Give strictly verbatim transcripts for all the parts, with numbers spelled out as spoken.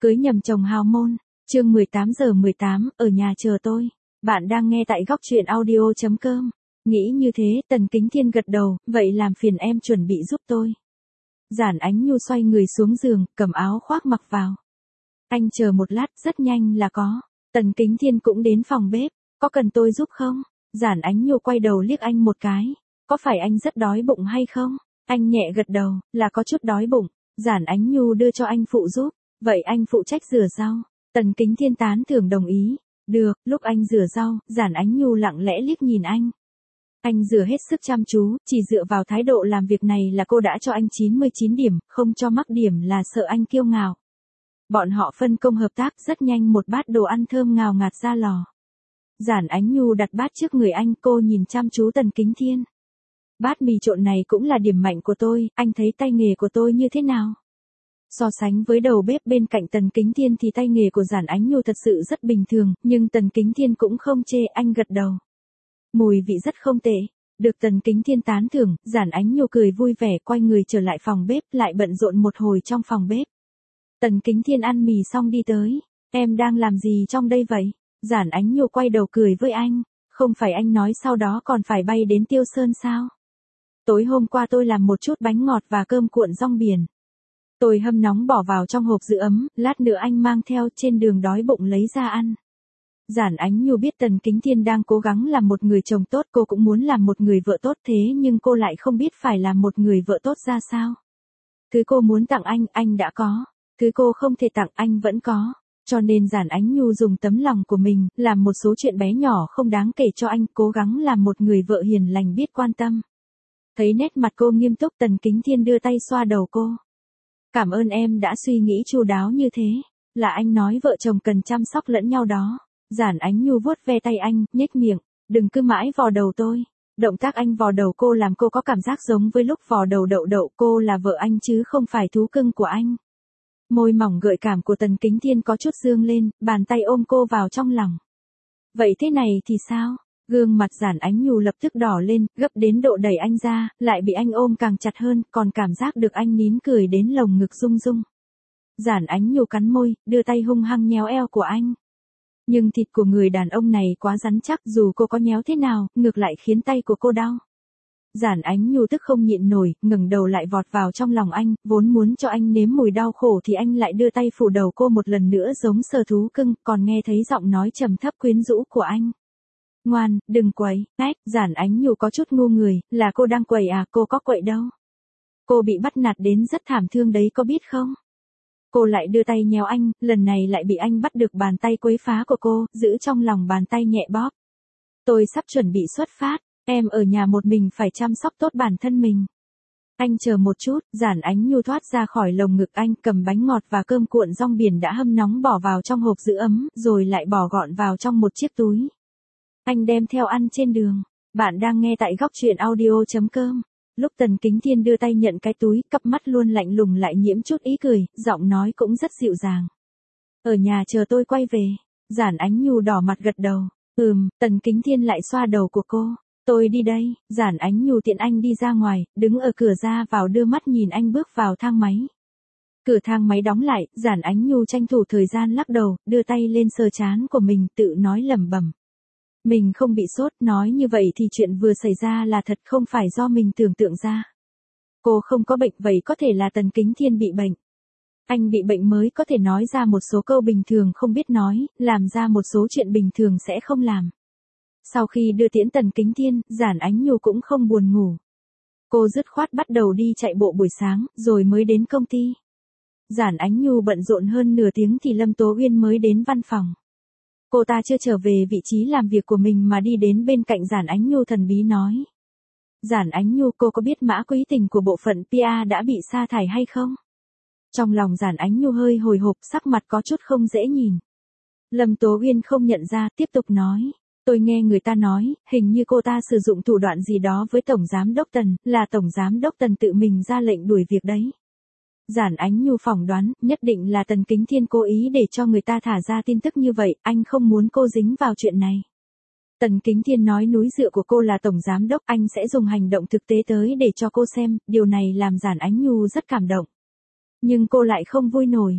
Cưới nhầm chồng hào môn, chương mười tám giờ mười tám, ở nhà chờ tôi. Bạn đang nghe tại góc truyện audio chấm com. Nghĩ như thế, Tần Kính Thiên gật đầu, vậy làm phiền em chuẩn bị giúp tôi. Giản Ánh Nhu xoay người xuống giường, cầm áo khoác mặc vào. Anh chờ một lát, rất nhanh là có. Tần Kính Thiên cũng đến phòng bếp, có cần tôi giúp không? Giản Ánh Nhu quay đầu liếc anh một cái. Có phải anh rất đói bụng hay không? Anh nhẹ gật đầu, là có chút đói bụng. Giản Ánh Nhu đưa cho anh phụ giúp. Vậy anh phụ trách rửa rau. Tần Kính Thiên tán thưởng đồng ý. Được, lúc anh rửa rau, Giản Ánh Nhu lặng lẽ liếc nhìn anh. Anh rửa hết sức chăm chú, chỉ dựa vào thái độ làm việc này là cô đã cho anh chín mươi chín điểm, không cho mắc điểm là sợ anh kiêu ngạo. Bọn họ phân công hợp tác, rất nhanh một bát đồ ăn thơm ngào ngạt ra lò. Giản Ánh Nhu đặt bát trước người anh, cô nhìn chăm chú Tần Kính Thiên. Bát mì trộn này cũng là điểm mạnh của tôi, anh thấy tay nghề của tôi như thế nào? So sánh với đầu bếp bên cạnh Tần Kính Thiên thì tay nghề của Giản Ánh Nhu thật sự rất bình thường, nhưng Tần Kính Thiên cũng không chê, anh gật đầu. Mùi vị rất không tệ. Được Tần Kính Thiên tán thưởng, Giản Ánh Nhu cười vui vẻ quay người trở lại phòng bếp, lại bận rộn một hồi trong phòng bếp. Tần Kính Thiên ăn mì xong đi tới. Em đang làm gì trong đây vậy? Giản Ánh Nhu quay đầu cười với anh. Không phải anh nói sau đó còn phải bay đến Tiêu Sơn sao? Tối hôm qua tôi làm một chút bánh ngọt và cơm cuộn rong biển. Tôi hâm nóng bỏ vào trong hộp giữ ấm, lát nữa anh mang theo, trên đường đói bụng lấy ra ăn. Giản Ánh Nhu biết Tần Kính Thiên đang cố gắng làm một người chồng tốt, cô cũng muốn làm một người vợ tốt thế nhưng cô lại không biết phải làm một người vợ tốt ra sao. Thứ cô muốn tặng anh, anh đã có. Thứ cô không thể tặng, anh vẫn có. Cho nên Giản Ánh Nhu dùng tấm lòng của mình, làm một số chuyện bé nhỏ không đáng kể cho anh, cố gắng làm một người vợ hiền lành biết quan tâm. Thấy nét mặt cô nghiêm túc, Tần Kính Thiên đưa tay xoa đầu cô. Cảm ơn em đã suy nghĩ chu đáo như thế. Là anh nói vợ chồng cần chăm sóc lẫn nhau đó. Giản Ánh Nhu vuốt ve tay anh, nhếch miệng. Đừng cứ mãi vò đầu tôi. Động tác anh vò đầu cô làm cô có cảm giác giống với lúc vò đầu đậu đậu, cô là vợ anh chứ không phải thú cưng của anh. Môi mỏng gợi cảm của Tần Kính Thiên có chút dương lên, bàn tay ôm cô vào trong lòng. Vậy thế này thì sao? Gương mặt Giản Ánh Nhu lập tức đỏ lên, gấp đến độ đẩy anh ra, lại bị anh ôm càng chặt hơn, còn cảm giác được anh nín cười đến lồng ngực rung rung. Giản Ánh Nhu cắn môi, đưa tay hung hăng nhéo eo của anh. Nhưng thịt của người đàn ông này quá rắn chắc, dù cô có nhéo thế nào, ngược lại khiến tay của cô đau. Giản Ánh Nhu tức không nhịn nổi, ngẩng đầu lại vọt vào trong lòng anh, vốn muốn cho anh nếm mùi đau khổ thì anh lại đưa tay phủ đầu cô một lần nữa giống sờ thú cưng, còn nghe thấy giọng nói trầm thấp quyến rũ của anh. Ngoan, đừng quậy, ách, Giản Ánh Nhu có chút ngu người, là cô đang quậy à, cô có quậy đâu. Cô bị bắt nạt đến rất thảm thương đấy có biết không? Cô lại đưa tay nhéo anh, lần này lại bị anh bắt được bàn tay quấy phá của cô, giữ trong lòng bàn tay nhẹ bóp. Tôi sắp chuẩn bị xuất phát, em ở nhà một mình phải chăm sóc tốt bản thân mình. Anh chờ một chút, Giản Ánh Nhu thoát ra khỏi lồng ngực anh, cầm bánh ngọt và cơm cuộn rong biển đã hâm nóng bỏ vào trong hộp giữ ấm, rồi lại bỏ gọn vào trong một chiếc túi. Anh đem theo ăn trên đường. Bạn đang nghe tại góc truyện audio chấm com. Lúc Tần Kính Thiên đưa tay nhận cái túi, cặp mắt luôn lạnh lùng lại nhiễm chút ý cười, giọng nói cũng rất dịu dàng. Ở nhà chờ tôi quay về. Giản Ánh Nhu đỏ mặt gật đầu. Ừm, Tần Kính Thiên lại xoa đầu của cô. Tôi đi đây. Giản Ánh Nhu tiện anh đi ra ngoài, đứng ở cửa ra vào đưa mắt nhìn anh bước vào thang máy. Cửa thang máy đóng lại, Giản Ánh Nhu tranh thủ thời gian lắc đầu, đưa tay lên sờ trán của mình, tự nói lẩm bẩm. Mình không bị sốt, nói như vậy thì chuyện vừa xảy ra là thật, không phải do mình tưởng tượng ra. Cô không có bệnh, vậy có thể là Tần Kính Thiên bị bệnh. Anh bị bệnh mới có thể nói ra một số câu bình thường không biết nói, làm ra một số chuyện bình thường sẽ không làm. Sau khi đưa tiễn Tần Kính Thiên, Giản Ánh Nhu cũng không buồn ngủ. Cô dứt khoát bắt đầu đi chạy bộ buổi sáng, rồi mới đến công ty. Giản Ánh Nhu bận rộn hơn nửa tiếng thì Lâm Tố Uyên mới đến văn phòng. Cô ta chưa trở về vị trí làm việc của mình mà đi đến bên cạnh Giản Ánh Nhu thần bí nói. Giản Ánh Nhu, cô có biết mã quý tình của bộ phận pê e đã bị sa thải hay không? Trong lòng Giản Ánh Nhu hơi hồi hộp, sắc mặt có chút không dễ nhìn. Lâm Tố Uyên không nhận ra, tiếp tục nói. Tôi nghe người ta nói, hình như cô ta sử dụng thủ đoạn gì đó với Tổng Giám Đốc Tần, là Tổng Giám Đốc Tần tự mình ra lệnh đuổi việc đấy. Giản Ánh Nhu phỏng đoán, nhất định là Tần Kính Thiên cố ý để cho người ta thả ra tin tức như vậy, anh không muốn cô dính vào chuyện này. Tần Kính Thiên nói núi dựa của cô là Tổng Giám Đốc, anh sẽ dùng hành động thực tế tới để cho cô xem, điều này làm Giản Ánh Nhu rất cảm động. Nhưng cô lại không vui nổi.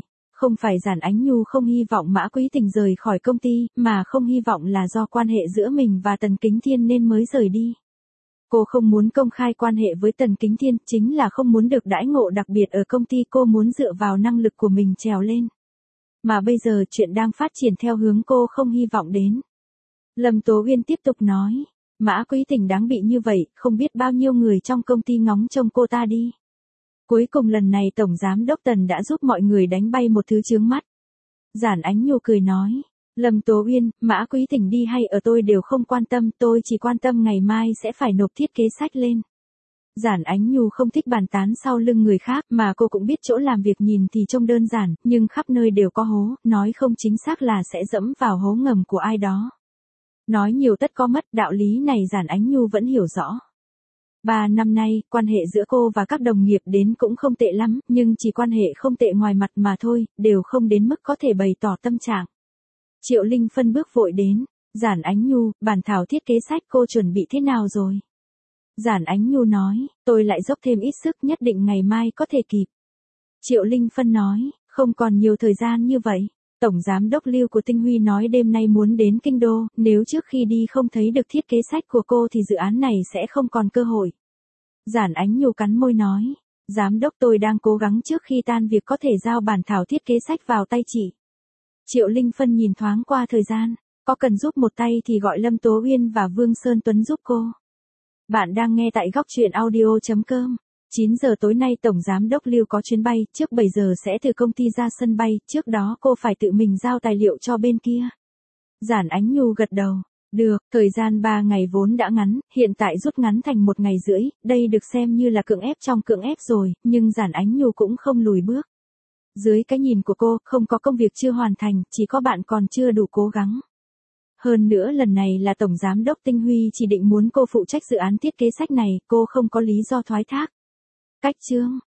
Không phải Giản Ánh Nhu không hy vọng Mã Quý Tình rời khỏi công ty, mà không hy vọng là do quan hệ giữa mình và Tần Kính Thiên nên mới rời đi. Cô không muốn công khai quan hệ với Tần Kính Thiên, chính là không muốn được đãi ngộ đặc biệt ở công ty, cô muốn dựa vào năng lực của mình trèo lên. Mà bây giờ chuyện đang phát triển theo hướng cô không hy vọng đến. Lâm Tố Uyên tiếp tục nói, Mã Quý Tình đáng bị như vậy, không biết bao nhiêu người trong công ty ngóng trông cô ta đi. Cuối cùng lần này Tổng Giám Đốc Tần đã giúp mọi người đánh bay một thứ chướng mắt. Giản Ánh Nhu cười nói, Lâm Tố Uyên, Mã Quý Tình đi hay ở tôi đều không quan tâm, tôi chỉ quan tâm ngày mai sẽ phải nộp thiết kế sách lên. Giản Ánh Nhu không thích bàn tán sau lưng người khác, mà cô cũng biết chỗ làm việc nhìn thì trông đơn giản, nhưng khắp nơi đều có hố, nói không chính xác là sẽ dẫm vào hố ngầm của ai đó. Nói nhiều tất có mất, đạo lý này Giản Ánh Nhu vẫn hiểu rõ. Ba năm nay, quan hệ giữa cô và các đồng nghiệp đến cũng không tệ lắm, nhưng chỉ quan hệ không tệ ngoài mặt mà thôi, đều không đến mức có thể bày tỏ tâm trạng. Triệu Linh Phân bước vội đến, Giản Ánh Nhu, bản thảo thiết kế sách cô chuẩn bị thế nào rồi? Giản Ánh Nhu nói, tôi lại dốc thêm ít sức, nhất định ngày mai có thể kịp. Triệu Linh Phân nói, không còn nhiều thời gian như vậy. Tổng Giám Đốc Lưu của Tinh Huy nói đêm nay muốn đến Kinh Đô, nếu trước khi đi không thấy được thiết kế sách của cô thì dự án này sẽ không còn cơ hội. Giản Ánh Nhu cắn môi nói, Giám Đốc tôi đang cố gắng trước khi tan việc có thể giao bản thảo thiết kế sách vào tay chị. Triệu Linh Phân nhìn thoáng qua thời gian, có cần giúp một tay thì gọi Lâm Tố Uyên và Vương Sơn Tuấn giúp cô. Bạn đang nghe tại góc truyện audio chấm com. chín giờ tối nay Tổng Giám Đốc Lưu có chuyến bay, trước bảy giờ sẽ từ công ty ra sân bay, trước đó cô phải tự mình giao tài liệu cho bên kia. Giản Ánh Nhu gật đầu, được, thời gian ba ngày vốn đã ngắn, hiện tại rút ngắn thành một ngày rưỡi, đây được xem như là cưỡng ép trong cưỡng ép rồi, nhưng Giản Ánh Nhu cũng không lùi bước. Dưới cái nhìn của cô, không có công việc chưa hoàn thành, chỉ có bạn còn chưa đủ cố gắng. Hơn nữa lần này là Tổng Giám Đốc Tinh Huy chỉ định muốn cô phụ trách dự án thiết kế sách này, cô không có lý do thoái thác. Cách chương